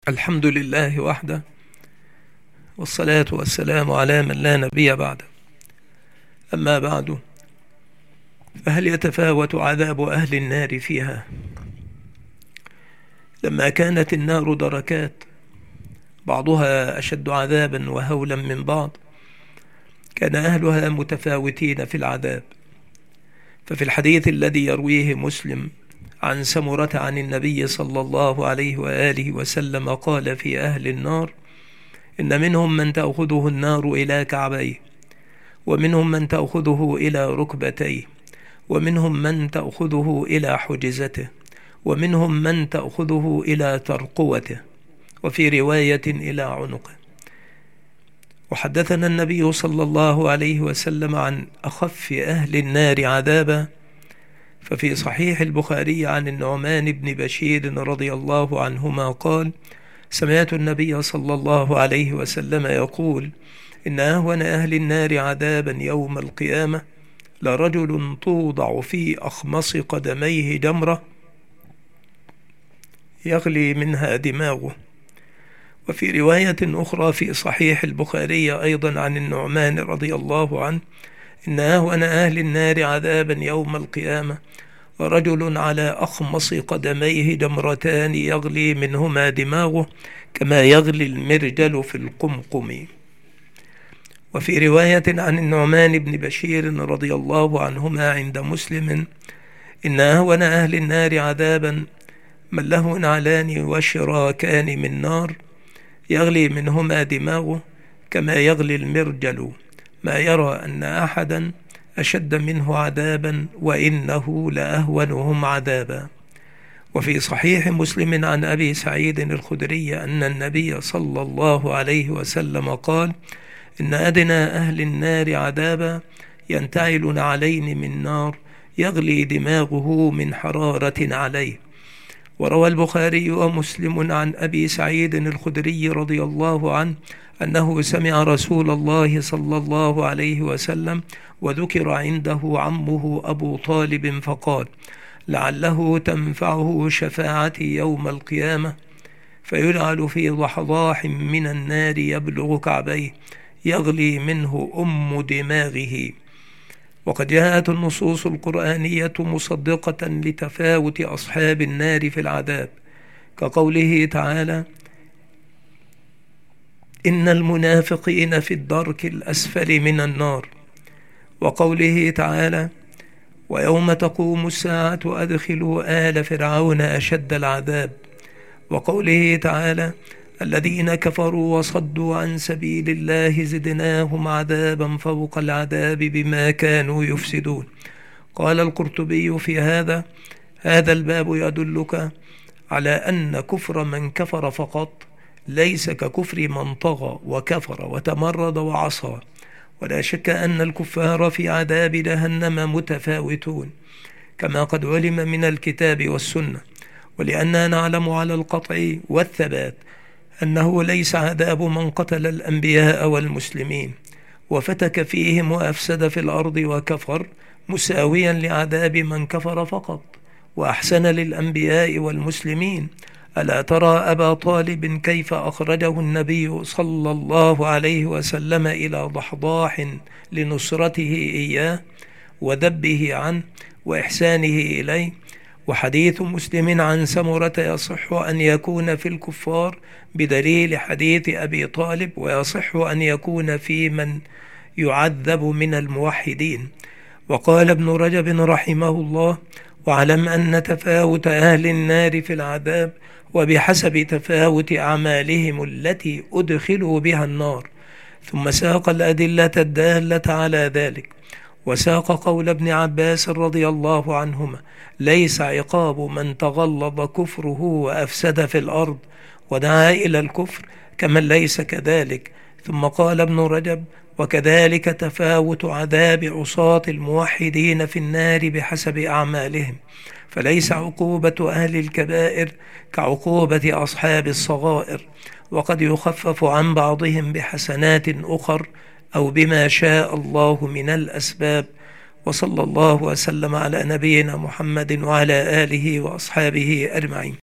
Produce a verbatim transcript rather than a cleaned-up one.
الحمد لله وحده، والصلاة والسلام على من لا نبي بعده. أما بعد، فهل يتفاوت عذاب أهل النار فيها؟ لما كانت النار دركات بعضها أشد عذابا وهولا من بعض، كان أهلها متفاوتين في العذاب. ففي الحديث الذي يرويه مسلم عن سمرة عن النبي صلى الله عليه وآله وسلم قال في أهل النار: إن منهم من تأخذه النار إلى كعبيه، ومنهم من تأخذه إلى ركبتيه، ومنهم من تأخذه إلى حجزته، ومنهم من تأخذه إلى ترقوته، وفي رواية إلى عنقه. وحدثنا النبي صلى الله عليه وسلم عن أخف أهل النار عذابا، ففي صحيح البخاري عن النعمان بن بشير رضي الله عنهما قال: سمعت النبي صلى الله عليه وسلم يقول: إن أهون أهل النار عذابا يوم القيامة لرجل توضع في أخمص قدميه جمرة يغلي منها دماغه. وفي رواية أخرى في صحيح البخاري أيضا عن النعمان رضي الله عنه: إن أهون أهل النار عذابا يوم القيامة رجل على أخمص قدميه جمرتان يغلي منهما دماغه كما يغلي المرجل في القمقم. وفي رواية عن النعمان بن بشير رضي الله عنهما عند مسلم: إن أهون أهل النار عذابا من له نعلان وشراكان من نار يغلي منهما دماغه كما يغلي المرجل، ما يرى أن أحدا أشد منه عذابا وإنه لأهونهم عذابا. وفي صحيح مسلم عن أبي سعيد الخدري أن النبي صلى الله عليه وسلم قال: إن أدنى أهل النار عذابا ينتعل نعلين من نار يغلي دماغه من حرارة عليه. وروى البخاري ومسلم عن أبي سعيد الخدري رضي الله عنه أنه سمع رسول الله صلى الله عليه وسلم وذكر عنده عمه أبو طالب فقال: لعله تنفعه شفاعتي يوم القيامة، فيجعل في ضحضاح من النار يبلغ كعبيه يغلي منه أم دماغه. وقد جاءت النصوص القرآنية مصدقة لتفاوت أصحاب النار في العذاب، كقوله تعالى: إن المنافقين في الدرك الأسفل من النار، وقوله تعالى: ويوم تقوم الساعة أدخلوا آل فرعون أشد العذاب، وقوله تعالى: الذين كفروا وصدوا عن سبيل الله زدناهم عذابا فوق العذاب بما كانوا يفسدون. قال القرطبي في هذا: هذا الباب يدلك على أن كفر من كفر فقط ليس ككفر من طغى وكفر وتمرد وعصى، ولا شك أن الكفار في عذاب جهنم متفاوتون كما قد علم من الكتاب والسنة، ولأننا نعلم على القطع والثبات أنه ليس عذاب من قتل الأنبياء والمسلمين وفتك فيهم وأفسد في الأرض وكفر مساويا لعذاب من كفر فقط وأحسن للأنبياء والمسلمين. ألا ترى أبا طالب كيف أخرجه النبي صلى الله عليه وسلم إلى ضحضاح لنصرته إياه وذبه عنه وإحسانه إليه؟ وحديث مسلم عن سمرة يصح أن يكون في الكفار بدليل حديث أبي طالب، ويصح أن يكون في من يعذب من الموحدين. وقال ابن رجب رحمه الله: واعلم أن تفاوت أهل النار في العذاب وبحسب تفاوت أعمالهم التي أدخلوا بها النار. ثم ساق الأدلة الدالة على ذلك، وساق قول ابن عباس رضي الله عنهما: ليس عقاب من تغلظ كفره وأفسد في الأرض ودعا إلى الكفر كمن ليس كذلك. ثم قال ابن رجب: وكذلك تفاوت عذاب عصاة الموحدين في النار بحسب أعمالهم، فليس عقوبة أهل الكبائر كعقوبة أصحاب الصغائر، وقد يخفف عن بعضهم بحسنات أخر أو بما شاء الله من الأسباب. وصلى الله وسلم على نبينا محمد وعلى آله وأصحابه أجمعين.